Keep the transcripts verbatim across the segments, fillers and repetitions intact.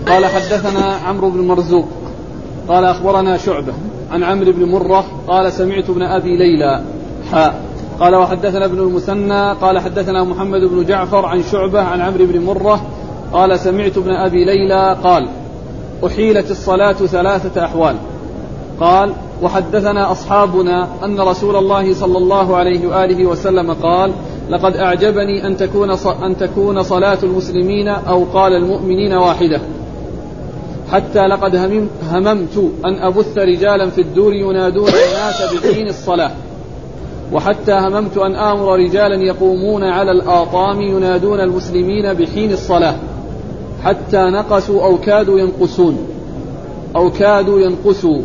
قال حدثنا عمرو بن مرزوق قال أخبرنا شعبة عن عمرو بن مرة قال سمعت ابن أبي ليلى حاء قال وحدثنا ابن المثنى قال حدثنا محمد بن جعفر عن شعبة عن عمرو بن مرة قال سمعت ابن أبي ليلى قال أحيلت الصلاة ثلاثة أحوال. قال وحدثنا أصحابنا أن رسول الله صلى الله عليه وآله وسلم قال لقد أعجبني أن تكون, أن تكون صلاة المسلمين أو قال المؤمنين واحدة حتى لقد هممت أن أبث رجالا في الدور ينادون الناس بحين الصلاة وحتى هممت أن آمر رجالا يقومون على الآطام ينادون المسلمين بحين الصلاة حتى نقصوا أو كادوا ينقصون أو كادوا ينقصوا.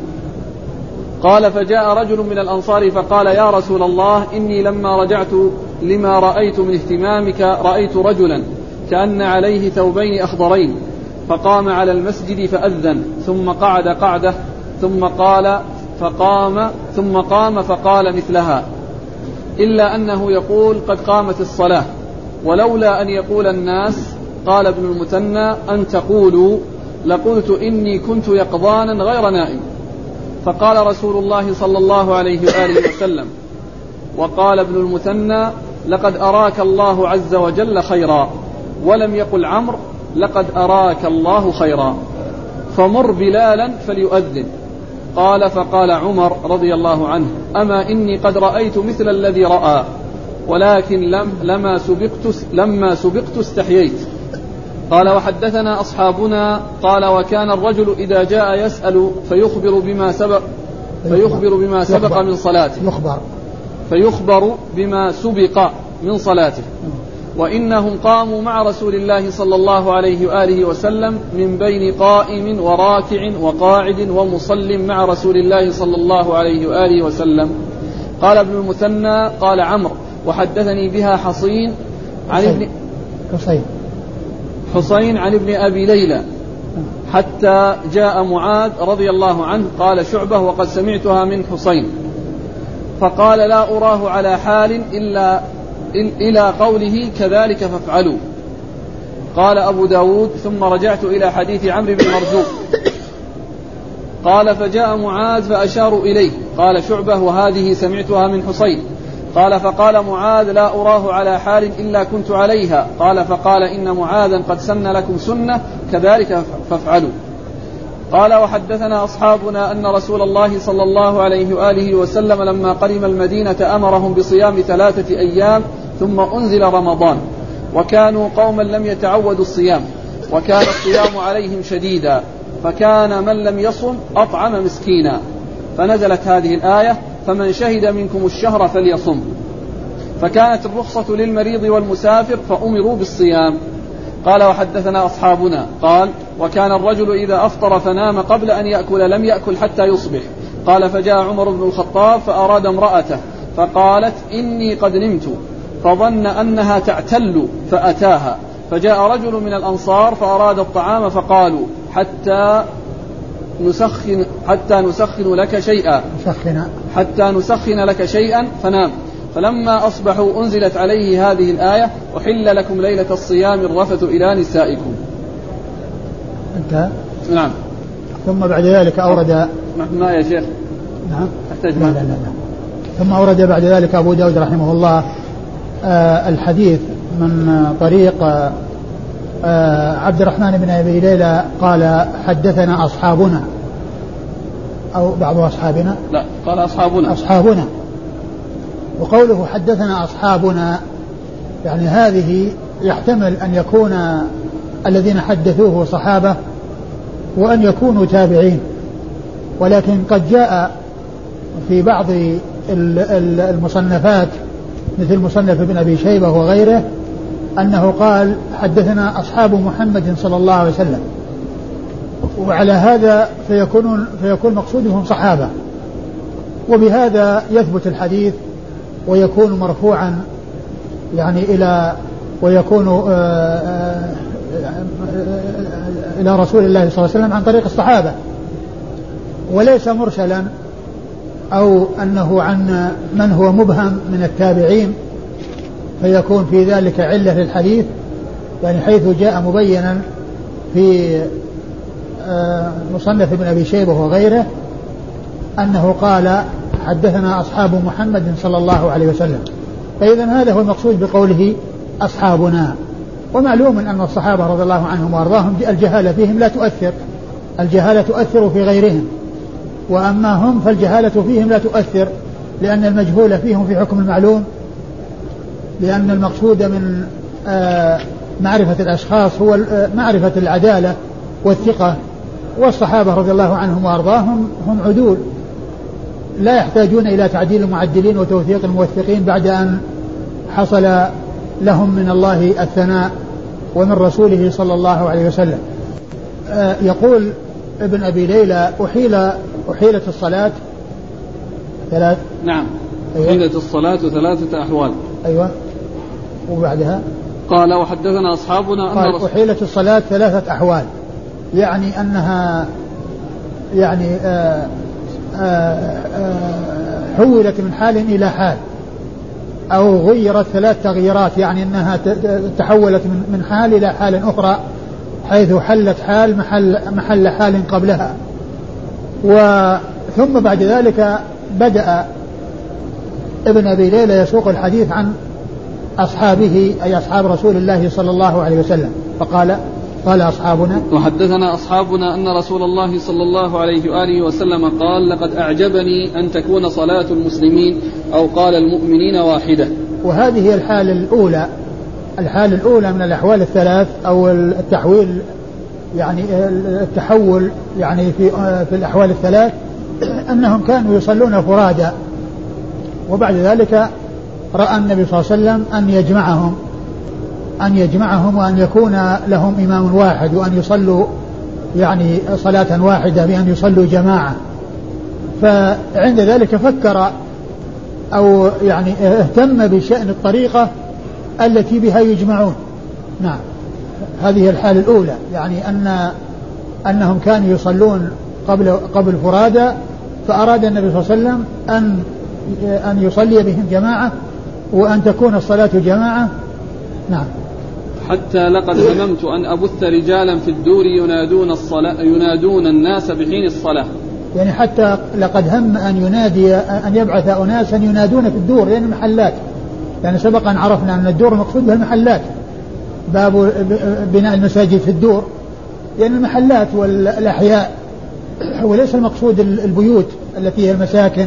قال فجاء رجل من الأنصار فقال يا رسول الله إني لما رجعت لما رأيت من اهتمامك رأيت رجلا كأن عليه ثوبين أخضرين فقام على المسجد فأذن ثم قعد قعدة ثم قال فقام ثم قام فقال مثلها إلا أنه يقول قد قامت الصلاة ولولا أن يقول الناس قال ابن المثنى أن تقولوا لقلت إني كنت يقظانا غير نائم. فقال رسول الله صلى الله عليه وآله وسلم وقال ابن المثنى لقد أراك الله عز وجل خيرا ولم يقل عمرو لقد أراك الله خيرا فمر بلالا فليؤذن. قال فقال عمر رضي الله عنه أما إني قد رأيت مثل الذي رأى ولكن لم لما سبقت لما سبقت استحييت. قال وحدثنا أصحابنا قال وكان الرجل إذا جاء يسأل فيخبر بما سبق فيخبر بما سبق من صلاته يخبر فيخبر بما سبق من صلاته وإنهم قاموا مع رسول الله صلى الله عليه وآله وسلم من بين قائم وراكع وقاعد ومصل مع رسول الله صلى الله عليه وآله وسلم. قال ابن المثنى قال عمرو وحدثني بها حصين عن ابن حصين حصين عن ابن أبي ليلى حتى جاء معاذ رضي الله عنه قال شعبة وقد سمعتها من حصين فقال لا أراه على حال إلا إلى قوله كذلك فافعلوا. قال أبو داود ثم رجعت إلى حديث عمرو بن مرزوق قال فجاء معاذ فأشاروا إليه قال شعبة وهذه سمعتها من حصين قال فقال معاذ لا أراه على حال إلا كنت عليها قال فقال إن معاذا قد سن لكم سنة كذلك فافعلوا. قال وحدثنا أصحابنا أن رسول الله صلى الله عليه وآله وسلم لما قدم المدينة أمرهم بصيام ثلاثة أيام ثم أنزل رمضان وكانوا قوما لم يتعودوا الصيام وكان الصيام عليهم شديدا فكان من لم يصم أطعم مسكينا فنزلت هذه الآية فمن شهد منكم الشهر فليصم فكانت الرخصة للمريض والمسافر فأمروا بالصيام. قال وحدثنا أصحابنا قال وكان الرجل إذا أفطر فنام قبل أن يأكل لم يأكل حتى يصبح. قال فجاء عمر بن الخطاب فأراد امرأته فقالت إني قد نمت فظن أنها تعتل فأتاها فجاء رجل من الأنصار فأراد الطعام فقالوا حتى نسخن حتى نسخن لك شيئا حتى نسخن لك شيئا فنام. فلما أصبحوا أنزلت عليه هذه الآية أحل لكم ليلة الصيام الرفث إلى نسائكم. انتهى. نعم. ثم بعد ذلك أورد ما يا شيخ نعم أحتاج لا لا لا لا. ثم أورد بعد ذلك أبو داود رحمه الله آه الحديث من طريق آه عبد الرحمن بن أبي ليلى قال حدثنا أصحابنا أو بعض أصحابنا لا قال أصحابنا أصحابنا وقوله حدثنا أصحابنا يعني هذه يحتمل أن يكون الذين حدثوه صحابة وأن يكونوا تابعين ولكن قد جاء في بعض المصنفات مثل مصنف ابن أبي شيبة وغيره أنه قال حدثنا أصحاب محمد صلى الله عليه وسلم وعلى هذا فيكون, فيكون مقصودهم صحابة وبهذا يثبت الحديث ويكون مرفوعا يعني إلى ويكون إلى رسول الله صلى الله عليه وسلم عن طريق الصحابة وليس مرسلا أو أنه عن من هو مبهم من التابعين فيكون في ذلك علة للحديث يعني حيث جاء مبينا في مصنف ابن أبي شيبة وغيره أنه قال حدثنا أصحاب محمد صلى الله عليه وسلم. فإذا هذا هو المقصود بقوله أصحابنا. ومعلوم أن الصحابة رضي الله عنهم وأرضاهم الجهالة فيهم لا تؤثر، الجهالة تؤثر في غيرهم، وأما هم فالجهالة فيهم لا تؤثر، لأن المجهول فيهم في حكم المعلوم، لأن المقصود من معرفة الأشخاص هو معرفة العدالة والثقة. والصحابة رضي الله عنهم وأرضاهم هم عدول لا يحتاجون إلى تعديل المعدلين وتوثيق الموثقين بعد أن حصل لهم من الله الثناء ومن رسوله صلى الله عليه وسلم. يقول ابن أبي ليلى أحيل أحيلت الصلاة ثلاث. نعم. أيوة. أحيلت الصلاة ثلاثة أحوال. أيوة. وبعدها قال وحدثنا أصحابنا أن قال أحيلت الصلاة ثلاثة أحوال، يعني أنها يعني آآ آآ حولت من حال إلى حال، أو غيرت ثلاث تغييرات، يعني أنها تحولت من حال إلى حال أخرى، حيث حلت حال محل, محل حال قبلها. وثم بعد ذلك بدأ ابن أبي ليلى يسوق الحديث عن أصحابه أي أصحاب رسول الله صلى الله عليه وسلم، فقال قال أصحابنا وحدثنا أصحابنا أن رسول الله صلى الله عليه وآله وسلم قال لقد أعجبني أن تكون صلاة المسلمين أو قال المؤمنين واحدة. وهذه هي الحالة الأولى، الحالة الأولى من الأحوال الثلاث أو التحويل، يعني التحول يعني في في الأحوال الثلاث، أنهم كانوا يصلون فرادا، وبعد ذلك رأى النبي صلى الله عليه وسلم أن يجمعهم أن يجمعهم وأن يكون لهم إمام واحد، وأن يصلوا يعني صلاة واحدة بأن يصلوا جماعة. فعند ذلك فكر أو يعني اهتم بشأن الطريقة التي بها يجمعون. نعم، هذه الحالة الأولى، يعني أن أنهم كانوا يصلون قبل قبل فرادى، فأراد النبي صلى الله عليه وسلم أن أن يصلي بهم جماعة وأن تكون الصلاة جماعة. نعم. حتى لقد هممت أن أبث رجالا في الدور ينادون الصلاة ينادون الناس بحين الصلاة. يعني حتى لقد هم أن ينادي أن يبعث أناسا ينادون في الدور، لأن يعني المحلات، يعني سبقا عرفنا أن الدور المقصود بها المحلات، باب بناء المساجد في الدور، لأن يعني المحلات والأحياء، وليس المقصود البيوت التي هي المساكن،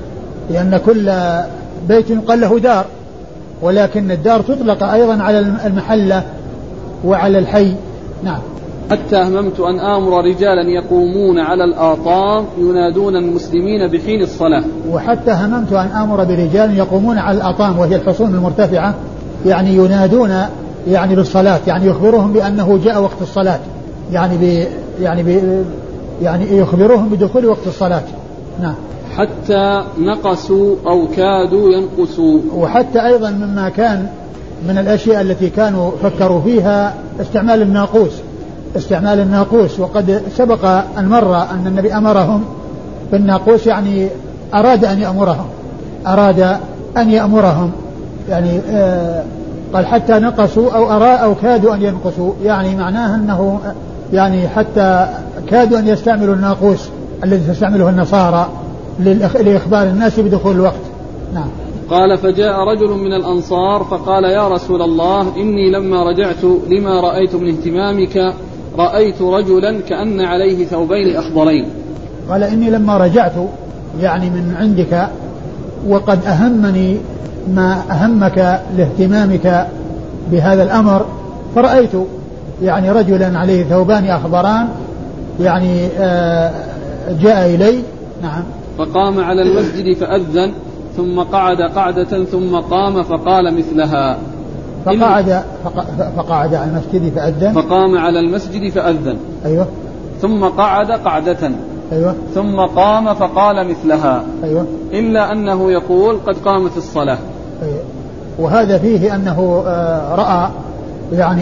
لأن كل بيت يقال له دار، ولكن الدار تطلق أيضا على المحلة وعلى الحي. نعم. حتى هممت أن آمر رجالا يقومون على الآطام ينادون المسلمين بحين الصلاة. وحتى هممت أن آمر برجال يقومون على الآطام وهي الحصون المرتفعة، يعني ينادون يعني بالصلاة، يعني يخبرهم بأنه جاء وقت الصلاة، يعني ب يعني ب يعني يخبرهم بدخول وقت الصلاة. نعم. حتى نقصوا أو كادوا ينقصوا. وحتى أيضا مما كان من الأشياء التي كانوا فكروا فيها استعمال الناقوس، استعمال الناقوس وقد سبق أن مر أن النبي أمرهم بالناقوس، يعني أراد أن يأمرهم أراد أن يأمرهم يعني آه قال حتى نقصوا أو أرى أو كادوا أن ينقصوا، يعني معناه أنه يعني حتى كادوا أن يستعملوا الناقوس الذي تستعمله النصارى لإخبار الناس بدخول الوقت. نعم. قال فجاء رجل من الأنصار فقال يا رسول الله إني لما رجعت لما رأيت من اهتمامك رأيت رجلا كأن عليه ثوبين أخضرين. قال إني لما رجعت يعني من عندك وقد أهمني ما أهمك لاهتمامك بهذا الأمر، فرأيت يعني رجلا عليه ثوبان أخضران يعني آه جاء إلي. نعم. فقام على المسجد فأذن ثم قعد قعدة ثم قام فقال مثلها. فقعد فقعد على المسجد فأذن فقام على المسجد فأذن. أيوة. ثم قعد قعدة. أيوة. ثم قام فقال مثلها. أيوة. إلا أنه يقول قد قامت الصلاة. أيوة. وهذا فيه أنه رأى يعني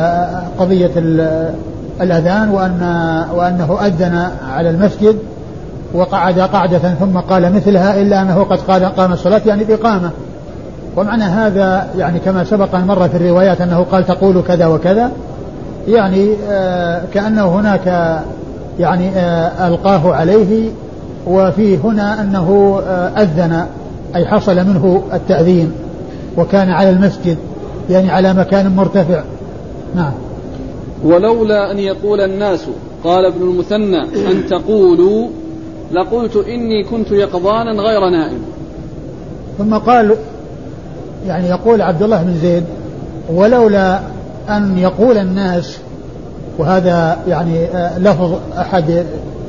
قضية الأذان وأن وأنه أذن على المسجد وقعد قعدة ثم قال مثلها، إلا أنه قد قال قام الصلاة يعني بإقامة. ومعنى هذا يعني كما سبق مر في الروايات أنه قال تقول كذا وكذا، يعني آه كأنه هناك يعني ألقاه عليه. وفي هنا أنه أذن أي حصل منه التأذين وكان على المسجد يعني على مكان مرتفع. نعم. ولولا أن يقول الناس قال ابن المثنى أن تقولوا لقلت إني كنت يقظانا غير نائم. ثم قال يعني يقول عبد الله بن زيد ولولا أن يقول الناس، وهذا يعني لفظ أحد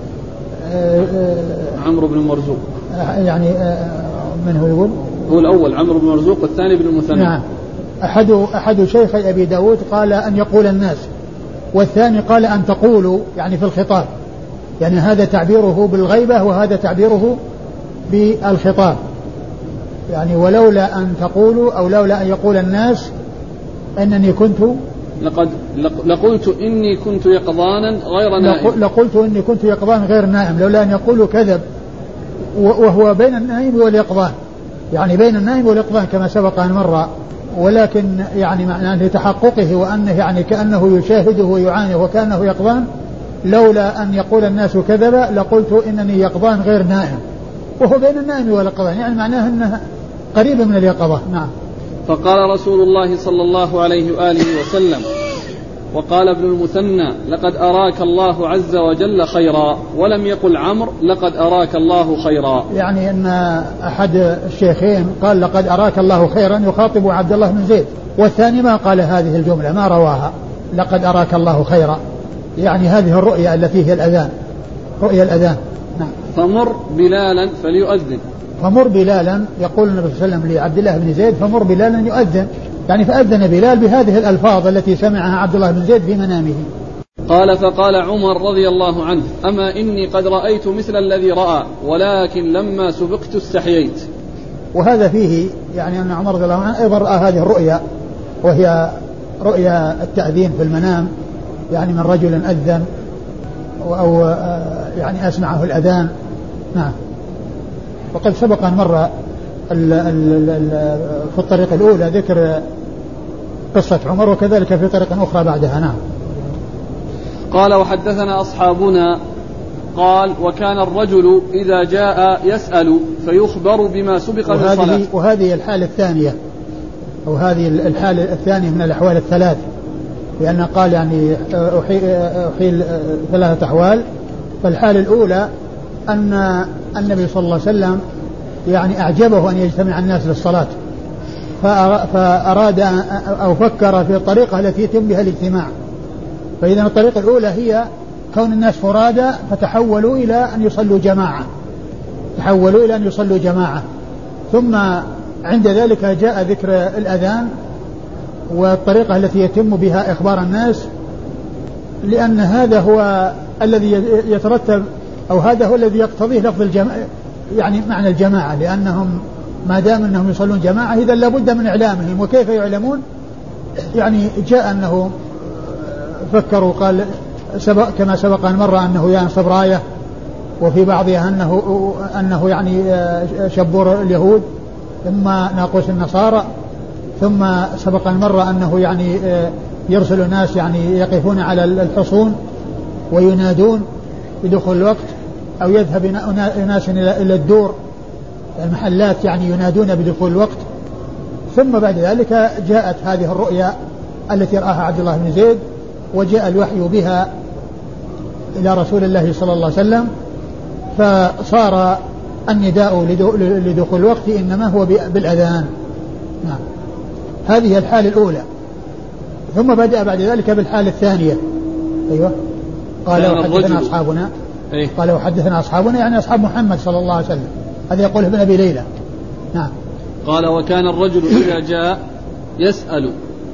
عمرو بن مرزوق يعني من هو يقول هو الأول عمرو بن مرزوق والثاني بن المثنى. نعم. أحد أحد شيخي أبي داود قال أن يقول الناس، والثاني قال أن تقولوا يعني في الخطاب، يعني هذا تعبيره بالغيبة وهذا تعبيره بالخطاب. يعني ولولا أن تقولوا أو لولا أن يقول الناس أنني كنت لقد لقلت إني كنت يقظانا غير نائم. لقلت إني كنت يقظان غير نائم، لولا أن يقولوا كذب، وهو بين النائم واليقظان، يعني بين النائم واليقظان كما سبق أن مر، ولكن يعني معناه لتحققه وأنه يعني كأنه يشاهده ويعاني وكأنه يقظان. لولا أن يقول الناس كذب لقلت إنني يقظان غير نائم، وهو بين النائم واليقظان، يعني معناه أنه قريب من اليقظة. نعم. فقال رسول الله صلى الله عليه وآله وسلم وقال ابن المثنى لقد أراك الله عز وجل خيرا، ولم يقل عمرو لقد أراك الله خيرا. يعني أن أحد الشيخين قال لقد أراك الله خيرا يخاطب عبد الله بن زيد، والثاني ما قال هذه الجملة، ما رواها لقد أراك الله خيرا، يعني هذه الرؤيا التي هي الأذان، رؤيا الأذان. نعم. فمر بلالا فليؤذن. فمر بلالا، يقول النبي صلى الله عليه وسلم لعبد الله بن زيد فمر بلالا يؤذن، يعني فأذن بلال بهذه الألفاظ التي سمعها عبد الله بن زيد في منامه. قال فقال عمر رضي الله عنه أما إني قد رأيت مثل الذي رأى ولكن لما سبقت استحييت. وهذا فيه يعني أن عمر رضي الله عنه أيضا رأى هذه الرؤيا، وهي رؤيا التأذين في المنام، يعني من رجل أذن أو يعني أسمعه الأذان. نعم. وقد سبق أن مر في الطريقة الأولى ذكر قصة عمر، وكذلك في طريقة أخرى بعدها. نعم. قال وحدثنا أصحابنا قال وكان الرجل إذا جاء يسأل فيخبر بما سبق من صلاة. وهذه الحالة الثانية أو هذه الحالة الثانية من الأحوال الثلاث، لأنه قال يعني أحيل ثلاثة أحوال. فالحالة الأولى أن النبي صلى الله عليه وسلم يعني أعجبه أن يجتمع الناس للصلاة، فأراد أو فكر في الطريقة التي يتم بها الاجتماع. فإذا الطريقة الأولى هي كون الناس فرادى فتحولوا إلى أن يصلوا جماعة، تحولوا إلى أن يصلوا جماعة. ثم عند ذلك جاء ذكر الأذان والطريقة التي يتم بها إخبار الناس، لأن هذا هو الذي يترتب أو هذا هو الذي يقتضيه لفظ الجماعة، يعني معنى الجماعة، لأنهم ما دام أنهم يصلون جماعة إذا لابد من إعلامهم. وكيف يعلمون؟ يعني جاء أنه فكروا قال سبق كما سبق أن مر أنه ينصب راية، وفي بعضها أنه, أنه يعني شبور اليهود ثم ناقوس النصارى، ثم سبق أن مر أنه يعني يرسل ناس يعني يقفون على الحصون وينادون بدخول الوقت، أو يذهب ناس إلى الدور المحلات يعني ينادون بدخول الوقت. ثم بعد ذلك جاءت هذه الرؤيا التي رآها عبد الله بن زيد، وجاء الوحي بها إلى رسول الله صلى الله عليه وسلم، فصار النداء لدخول الوقت إنما هو بالأذان. نعم. هذه الحالة الأولى. ثم بدأ بعد ذلك بالحالة الثانية. أيوة. قال وحدثنا أصحابنا إيه؟ قال وحدثنا أصحابنا يعني أصحاب محمد صلى الله عليه وسلم، هذا يقول ابن أبي ليلى. نعم. قال وكان الرجل إذا جاء يسأل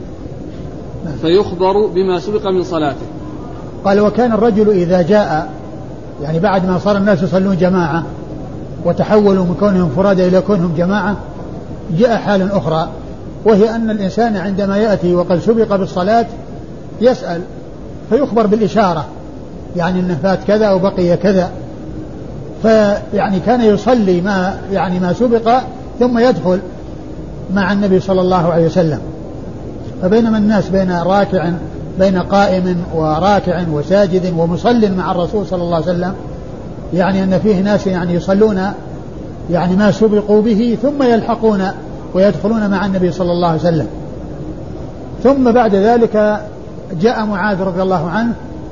فيخبر بما سبق من صلاته. قال وكان الرجل إذا جاء، يعني بعد ما صار الناس يصلون جماعة وتحولوا من كونهم فرادى إلى كونهم جماعة، جاء حال أخرى، وهي أن الإنسان عندما يأتي وقد سبق بالصلاة يسأل فيخبر بالإشارة، يعني أنه فات كذا وبقي كذا، فيعني كان يصلي ما يعني ما سبق ثم يدخل مع النبي صلى الله عليه وسلم. فبينما الناس بين راكع بين قائم وراكع وساجد ومصل مع الرسول صلى الله عليه وسلم، يعني أن فيه ناس يعني يصلون يعني ما سبقوا به ثم يلحقون ويدخلون مع النبي صلى الله عليه وسلم. ثم بعد ذلك جاء معاذ رضي الله عنه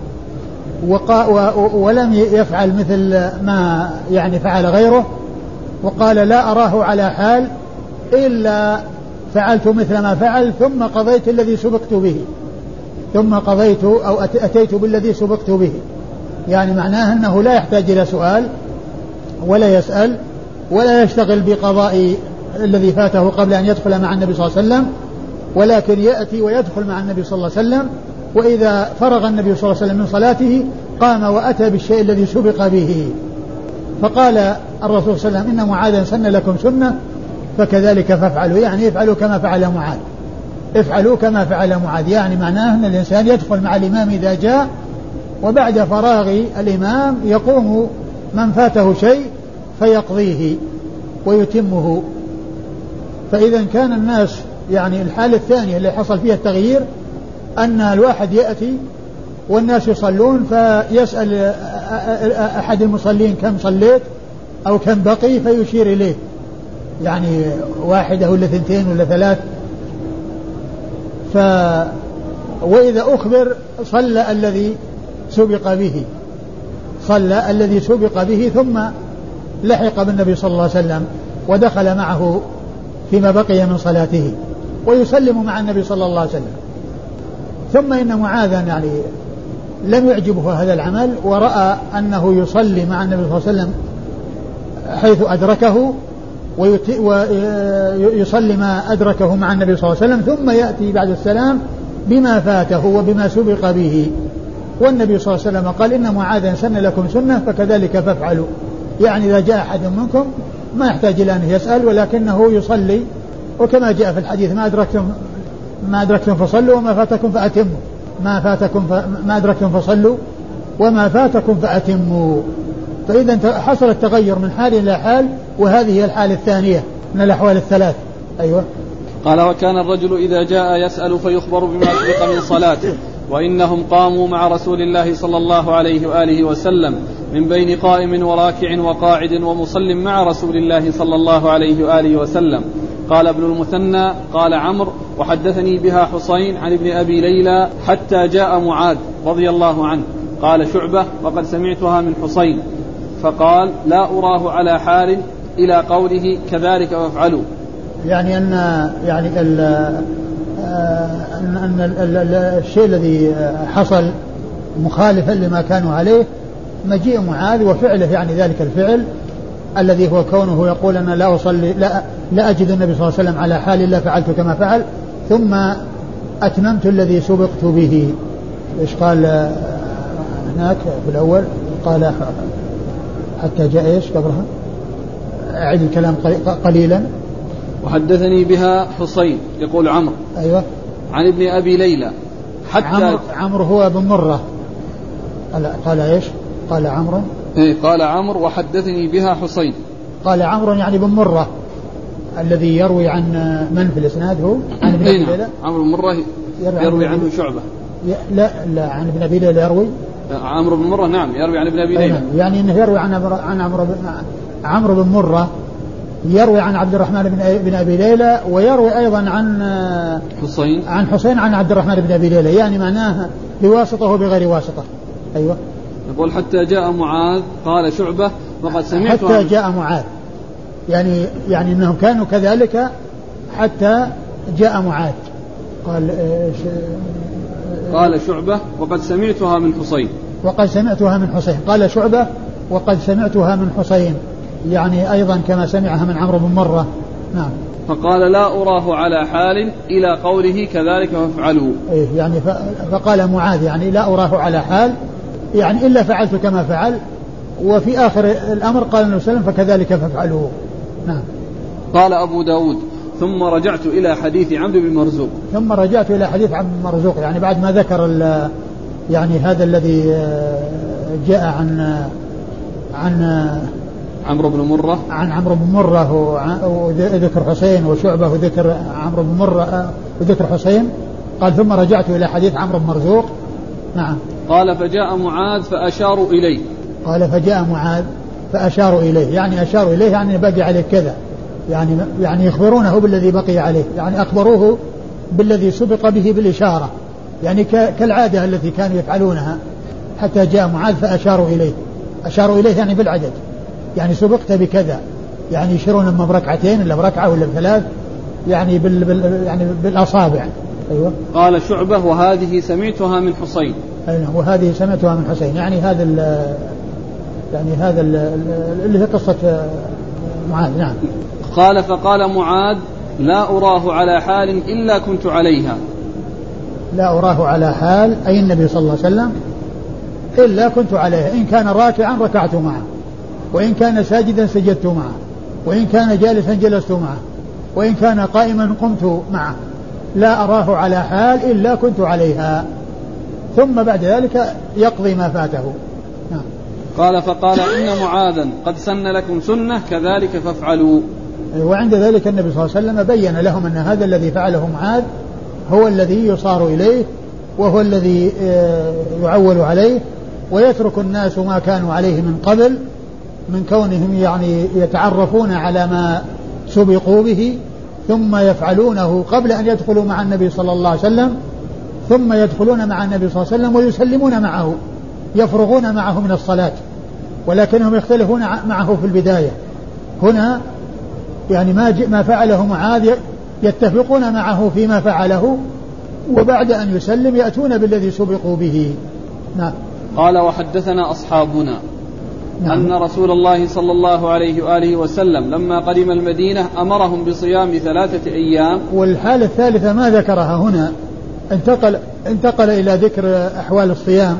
ولم يفعل مثل ما يعني فعل غيره، وقال لا أراه على حال إلا فعلت مثل ما فعل ثم قضيت الذي سبقت به ثم قضيت أو أتيت بالذي سبقت به، يعني معناه أنه لا يحتاج إلى سؤال ولا يسأل ولا يشتغل بقضاء الذي فاته قبل أن يدخل مع النبي صلى الله عليه وسلم، ولكن يأتي ويدخل مع النبي صلى الله عليه وسلم، وإذا فرغ النبي صلى الله عليه وسلم من صلاته قام وأتى بالشيء الذي سبق به. فقال الرسول صلى الله عليه وسلم إن معاذا سن لكم سنة فكذلك فافعلوا، يعني افعلوا كما فعل معاذ، افعلوا كما فعل معاذ، يعني معناه أن الإنسان يدخل مع الإمام إذا جاء، وبعد فراغ الإمام يقوم من فاته شيء فيقضيه ويتمه. فإذا كان الناس يعني الحالة الثانية اللي حصل فيها التغيير أن الواحد يأتي والناس يصلون فيسأل أحد المصلين كم صليت أو كم بقي فيشير إليه، يعني واحدة ولا ثنتين ولا ثلاث، ف وإذا أخبر صلى الذي سبق به صلى الذي سبق به ثم لحق بالنبي صلى الله عليه وسلم ودخل معه فيما بقي من صلاته ويسلم مع النبي صلى الله عليه وسلم. ثم إن معاذا يعني لم يعجبه هذا العمل، ورأى أنه يصلي مع النبي صلى الله عليه وسلم حيث أدركه ويصلي ما أدركه مع النبي صلى الله عليه وسلم، ثم يأتي بعد السلام بما فاته وبما سبق به. والنبي صلى الله عليه وسلم قال إن معاذا سن لكم سنة فكذلك فافعلوا، يعني إذا جاء أحد منكم ما يحتاج إلى أن يسأل ولكنه يصلي، وكما جاء في الحديث ما أدركتم ما أدركتم فصلوا وما فاتكم فأتموا، ما فاتكم ف... ما أدركتم فصلوا وما فاتكم فأتموا. فإذا حصل التغير من حال إلى حال، وهذه هي الحالة الثانية من الأحوال الثلاث. أيوة. قال وكان الرجل إذا جاء يسأل فيخبر بما سبق من صلاته، وإنهم قاموا مع رسول الله صلى الله عليه وآله وسلم من بين قائم وراكع وقاعد ومصل مع رسول الله صلى الله عليه وآله وسلم. قال ابن المثنى قال عمرو وحدثني بها حسين عن ابن أبي ليلى حتى جاء معاذ رضي الله عنه. قال شعبة وقد سمعتها من حسين فقال لا أراه على حال إلى قوله كذلك وافعلوا، يعني أن يعني ال أن, أن ال ال الشيء الذي حصل مخالفا لما كانوا عليه مجيء معاذ وفعله، يعني ذلك الفعل الذي هو كونه يقول أنا لا أصلي لا, لا أجد النبي صلى الله عليه وسلم على حال إلا فعلت كما فعل ثم أتممت الذي سبقت به. إيش قال هناك في الأول؟ قال حتى جاء إيش قبلها؟ أعيد الكلام قليلا. وحدثني بها حسين يقول عمرو أيوة عن ابن أبي ليلى حتى عمرو عمرو هو بن مرة. قال إيش؟ قال عمرو إيه قال عمرو وحدثني بها حسين. قال عمرو يعني بن مرة الذي يروي عن من في الإسناد هو عن ابن أبي ليلى. عمرو بن مرة يروي, يروي عنه شعبة. لا لا عن ابن أبي ليلى يروي. عمرو بن مرة نعم يروي عن ابن أبي ليلى، يعني إنه يروي عن عن عمرو عمرو بن مرة يروي عن عبد الرحمن بن أبي ليلى، ويروي أيضا عن حسين عن حسين عن عبد الرحمن بن أبي ليلى، يعني معناه بواسطة وبغير واسطة. أيوة. يقول حتى جاء معاذ قال شعبة وقد سمعت حتى جاء معاذ، يعني يعني أنهم كانوا كذلك حتى جاء معاذ. قال قال شعبة وقد سمعتها من حسين وقد سمعتها من حسين قال شعبة وقد سمعتها من حسين، يعني أيضا كما سمعها من عمرو بن مرة. نعم. فقال لا أراه على حال إلى قوله كذلك فافعلوا. إيه يعني فقال معاذ يعني لا أراه على حال يعني إلا فعلت كما فعل، وفي آخر الأمر قال النبي صلى الله عليه وسلم فكذلك فافعلوا. نعم. قال أبو داود ثم رجعت إلى حديث عمرو بن مرزوق ثم رجعت إلى حديث عمرو بن مرزوق، يعني بعد ما ذكر يعني هذا الذي جاء عن عن عمرو بن مرة عن عمرو بن مرة وذكر حسين وشعبة وذكر عمرو بن مرة وذكر حسين، قال ثم رجعت إلى حديث عمرو بن مرزوق. نعم. قال فجاء معاذ فأشاروا إليه. قال فجاء معاذ فأشاروا إليه، يعني أشاروا إليه يعني بقي عليه كذا، يعني يعني يخبرونه بالذي بقي عليه، يعني أخبروه بالذي سبق به بالإشارة، يعني كالعادة التي كانوا يفعلونها، حتى جاء معاذ فأشاروا إليه. أشاروا إليه يعني بالعدد، يعني سبقت بكذا، يعني يشيرون اما بركعتين ولا بركعة ولا بثلاث، يعني بال, بال يعني بالأصابع. أيوة. قال شعبة وهذه سمعتها من حسين. أيوة وهذه سمعتها من حسين، يعني هذا ال يعني هذا ال اللي هي قصة معاذ. نعم. قال فقال معاذ لا أراه على حال إلا كنت عليها. لا أراه على حال أي النبي صلى الله عليه وسلم إلا كنت عليها، إن كان راكعا ركعت معه، وإن كان ساجدا سجدت معه، وإن كان جالسا جلست معه، وإن كان قائما قمت معه، لا أراه على حال إلا كنت عليها. ثم بعد ذلك يقضي ما فاته. نعم. قال فقال إن معاذا قد سن لكم سنة كذلك فافعلوا. وعند ذلك النبي صلى الله عليه وسلم بين لهم أن هذا الذي فعله معاذ هو الذي يصار إليه، وهو الذي يعول عليه، ويترك الناس ما كانوا عليه من قبل من كونهم يعني يتعرفون على ما سبقوا به ثم يفعلونه قبل أن يدخلوا مع النبي صلى الله عليه وسلم، ثم يدخلون مع النبي صلى الله عليه وسلم ويسلمون معه، يفرغون معه من الصلاة، ولكنهم يختلفون معه في البداية. هنا يعني ما ما فعله معاذ يتفقون معه فيما فعله، وبعد أن يسلم يأتون بالذي سبقوا به. نعم. قال وحدثنا أصحابنا نعم. أن رسول الله صلى الله عليه وآله وسلم لما قدم المدينة أمرهم بصيام ثلاثة أيام. والحالة الثالثة ما ذكرها هنا، انتقل, انتقل إلى ذكر أحوال الصيام،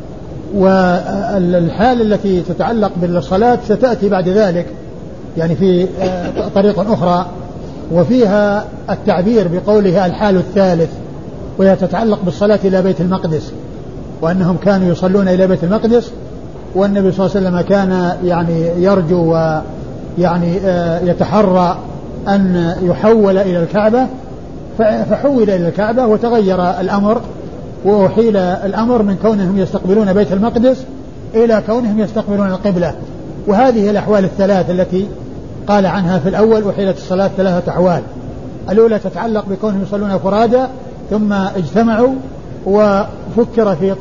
والحالة التي تتعلق بالصلاة ستأتي بعد ذلك يعني في طريق أخرى، وفيها التعبير بقوله الحال الثالث، وهي تتعلق بالصلاة إلى بيت المقدس، وأنهم كانوا يصلون إلى بيت المقدس، والنبي صلى الله عليه وسلم كان يعني يرجو ويعني يتحرى أن يحول إلى الكعبة، فحول إلى الكعبة وتغير الأمر، وأحيل الأمر من كونهم يستقبلون بيت المقدس إلى كونهم يستقبلون القبلة. وهذه الأحوال الثلاث التي قال عنها في الأول أحيلت الصلاة ثلاثة أحوال. الأولى تتعلق بكونهم يصلون فرادى ثم اجتمعوا، وفكر في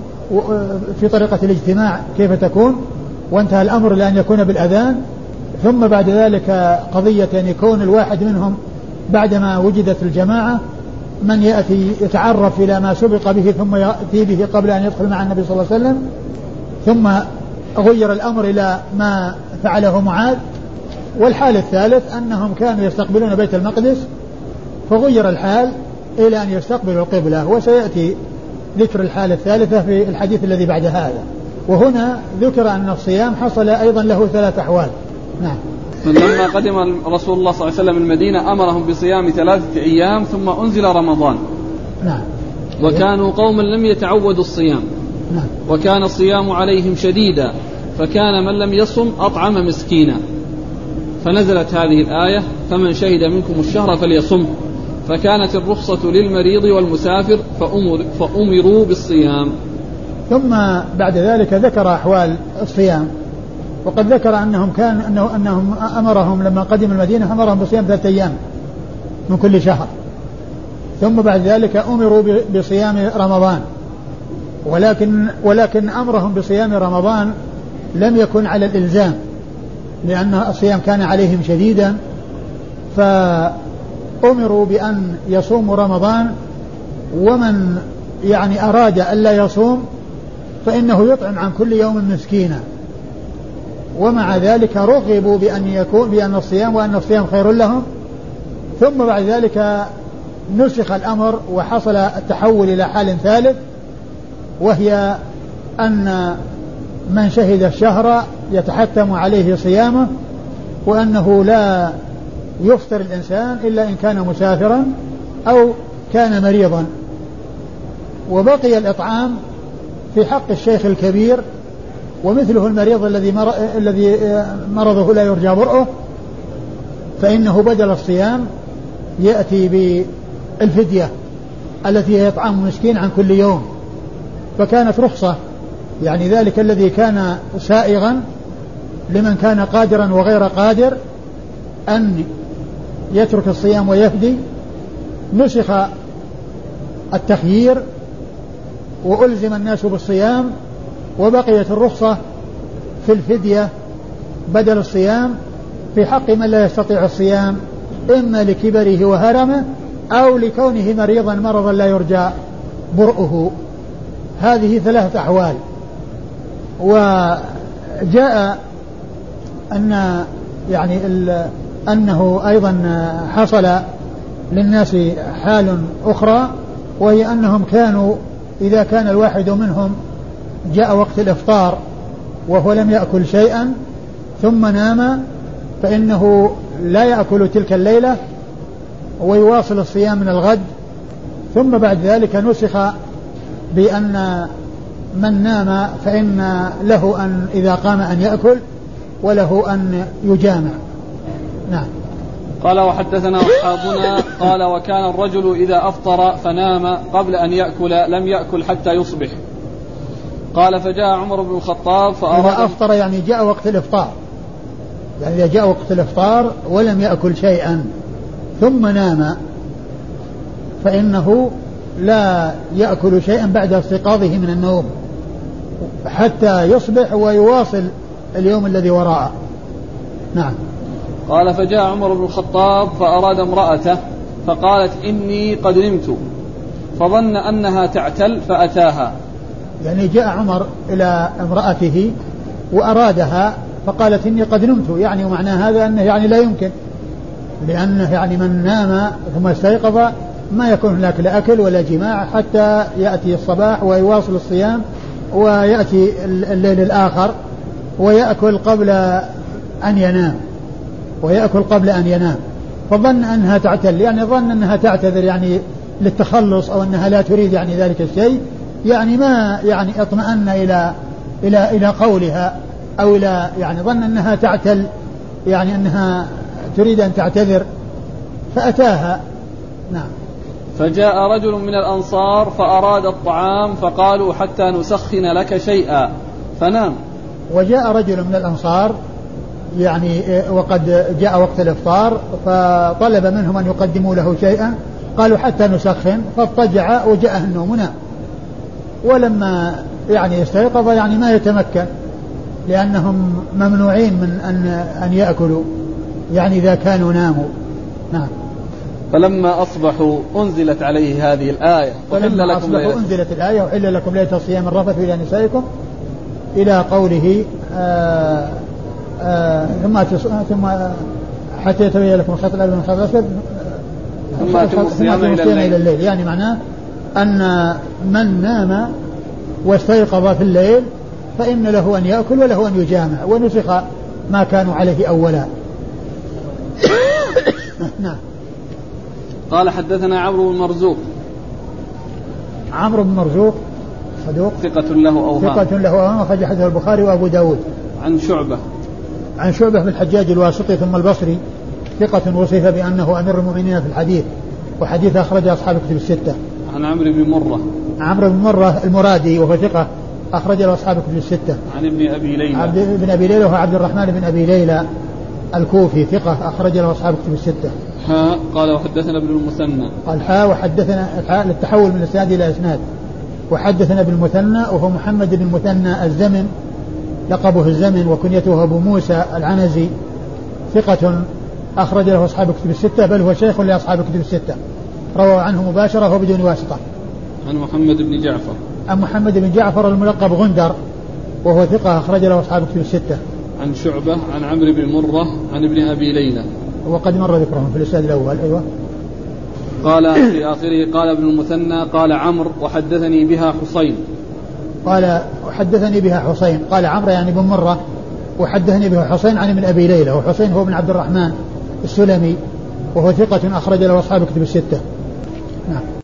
في طريقة الاجتماع كيف تكون، وانتهى الأمر لأن يكون بالأذان. ثم بعد ذلك قضية أن يكون الواحد منهم بعدما وجدت الجماعة من يأتي يتعرف إلى ما سبق به ثم يأتي به قبل أن يدخل مع النبي صلى الله عليه وسلم. ثم غير الأمر إلى ما فعله معاذ. والحال الثالث أنهم كانوا يستقبلون بيت المقدس فغير الحال إلى أن يستقبلوا القبلة، وسيأتي ذكر الحالة الثالثة في الحديث الذي بعد هذا. وهنا ذكر أن الصيام حصل أيضا له ثلاث أحوال. نعم. لما قدم رسول الله صلى الله عليه وسلم المدينة أمرهم بصيام ثلاثة أيام ثم أنزل رمضان. نعم. وكانوا قوما لم يتعودوا الصيام. نعم. وكان الصيام عليهم شديدا، فكان من لم يصم أطعم مسكينا، فنزلت هذه الآية فمن شهد منكم الشهر فليصم، فكانت الرخصة للمريض والمسافر فأمر فأمروا بالصيام. ثم بعد ذلك ذكر أحوال الصيام، وقد ذكر أنهم كان أنه أنهم أمرهم لما قدم المدينة أمرهم بصيام ثلاثة أيام من كل شهر، ثم بعد ذلك أمروا بصيام رمضان، ولكن ولكن أمرهم بصيام رمضان لم يكن على الإلزام، لأن الصيام كان عليهم شديدا، فأمروا بأن يصوموا رمضان، ومن يعني أراد ألا يصوم فإنه يطعم عن كل يوم مسكينا. ومع ذلك رغبوا بأن يكون بأن الصيام وأن الصيام خير لهم. ثم بعد ذلك نسخ الأمر وحصل التحول إلى حال ثالث، وهي أن من شهد الشهر يتحتم عليه صيامه، وأنه لا يفطر الإنسان إلا إن كان مسافرا أو كان مريضا. وبقي الإطعام في حق الشيخ الكبير ومثله المريض الذي مر... الذي مرضه لا يرجى برؤه، فإنه بدل الصيام يأتي بالفدية التي هي إطعام مسكين عن كل يوم، فكانت رخصة، يعني ذلك الذي كان سائغا لمن كان قادرا وغير قادر أن يترك الصيام ويفدي، نسخ التخيير وألزم الناس بالصيام، وبقيت الرخصة في الفدية بدل الصيام في حق من لا يستطيع الصيام، إما لكبره وهرمه أو لكونه مريضا مرضا لا يرجى برؤه. هذه ثلاثة أحوال. وجاء أن يعني أنه أيضا حصل للناس حال أخرى، وهي أنهم كانوا إذا كان الواحد منهم جاء وقت الإفطار وهو لم يأكل شيئا ثم نام، فإنه لا يأكل تلك الليلة ويواصل الصيام من الغد. ثم بعد ذلك نسخ بأن من نام فإن له أن إذا قام أن يأكل وله أن يجامع. نعم. قال وحدثنا أصحابنا قال وكان الرجل إذا أفطر فنام قبل أن يأكل لم يأكل حتى يصبح. قال فجاء عمر بن الخطاب فأراد إذا أفطر يعني جاء وقت الإفطار، يعني إذا جاء وقت الإفطار ولم يأكل شيئا ثم نام فإنه لا يأكل شيئا بعد استيقاظه من النوم حتى يصبح ويواصل اليوم الذي وراءه. نعم. قال فجاء عمر بن الخطاب فأراد امرأته فقالت إني قد نمت، فظن أنها تعتل فأتاها. يعني جاء عمر إلى امرأته وأرادها فقالت إني قد نمت، يعني ومعنى هذا أنه يعني لا يمكن، لأنه يعني من نام ثم استيقظ ما يكون هناك لا أكل ولا جماع حتى يأتي الصباح ويواصل الصيام ويأتي الليل الآخر ويأكل قبل أن ينام ويأكل قبل أن ينام فظن أنها تعتل، يعني ظن أنها تعتذر يعني للتخلص أو أنها لا تريد يعني ذلك الشيء، يعني ما يعني اطمأن إلى إلى إلى قولها أو إلى يعني ظن أنها تعتل، يعني أنها تريد أن تعتذر فأتاها. نعم. فجاء رجل من الأنصار فأراد الطعام فقالوا حتى نسخن لك شيئا فنام. وجاء رجل من الأنصار يعني وقد جاء وقت الإفطار فطلب منهم أن يقدموا له شيئا، قالوا حتى نسخن، فاضطجع وجاءه النوم ونام، ولما يعني استيقظ يعني ما يتمكن لأنهم ممنوعين من أن أن يأكلوا يعني إذا كانوا ناموا. نعم. فلما أصبحوا أنزلت عليه هذه الآية فلما أصبحوا أنزلت الآية وحل لكم ليلة الصيام الرفث إلى نسائكم إلى قوله آآ آآ ثم ثم حتى يتبين لكم الخيط الأبيض من الخيط الأسود ثم أتموا الصيام إلى الليل. إلى الليل، يعني معناه أن من نام واستيقظ في الليل فإن له أن يأكل وله أن يجامع، ونسخ ما كانوا عليه أولا. نعم. قال حدثنا عمرو بن مرزوق. عمرو بن مرزوق صدوق ثقة له أوهام ثقة له أوهام أخرج حديثه البخاري وأبو داود. عن شعبة عن شعبة بن الحجاج الواسطي ثم البصري ثقة وصف بأنه أمير المؤمنين في الحديث، وحديث أخرج أصحاب الكتب الستة. عن عمرو بن مرة عمرو بن مرة المرادي وهو ثقة أخرج له أصحاب الكتب الستة. عن ابن أبي ليلى عبد بن أبي ليلى وهو عبد الرحمن بن أبي ليلى الكوفي ثقة أخرج له أصحاب الكتب الستة. ها قال وحدثنا ابن المثنى. قال ها وحدثنا التحول من الإسناد إلى إسناد. وحدثنا ابن المثنى وهو محمد بن المثنى الزمن لقبه الزمن وكنيته أبو موسى العنزي ثقة أخرج له أصحاب الكتب الستة، بل هو شيخ لأصحاب الكتب الستة، روى عنه مباشرة وبدون واسطة. عن محمد بن جعفر. عن محمد بن جعفر الملقب غندر وهو ثقة أخرج له أصحاب الكتب الستة. عن شعبة عن عمرو بن مرة عن ابن أبي ليلى وقد مر ذكرهم في الإسناد الأول. أيوة. قال في آخره قال ابن المثنى قال عمرو وحدثني بها حسين. قال وحدثني بها حسين، قال عمرو يعني بن مرة وحدثني بها حسين عن ابن أبي ليلى، وحسين هو ابن عبد الرحمن السلمي وهو ثقة أخرج له أصحاب الكتب الستة.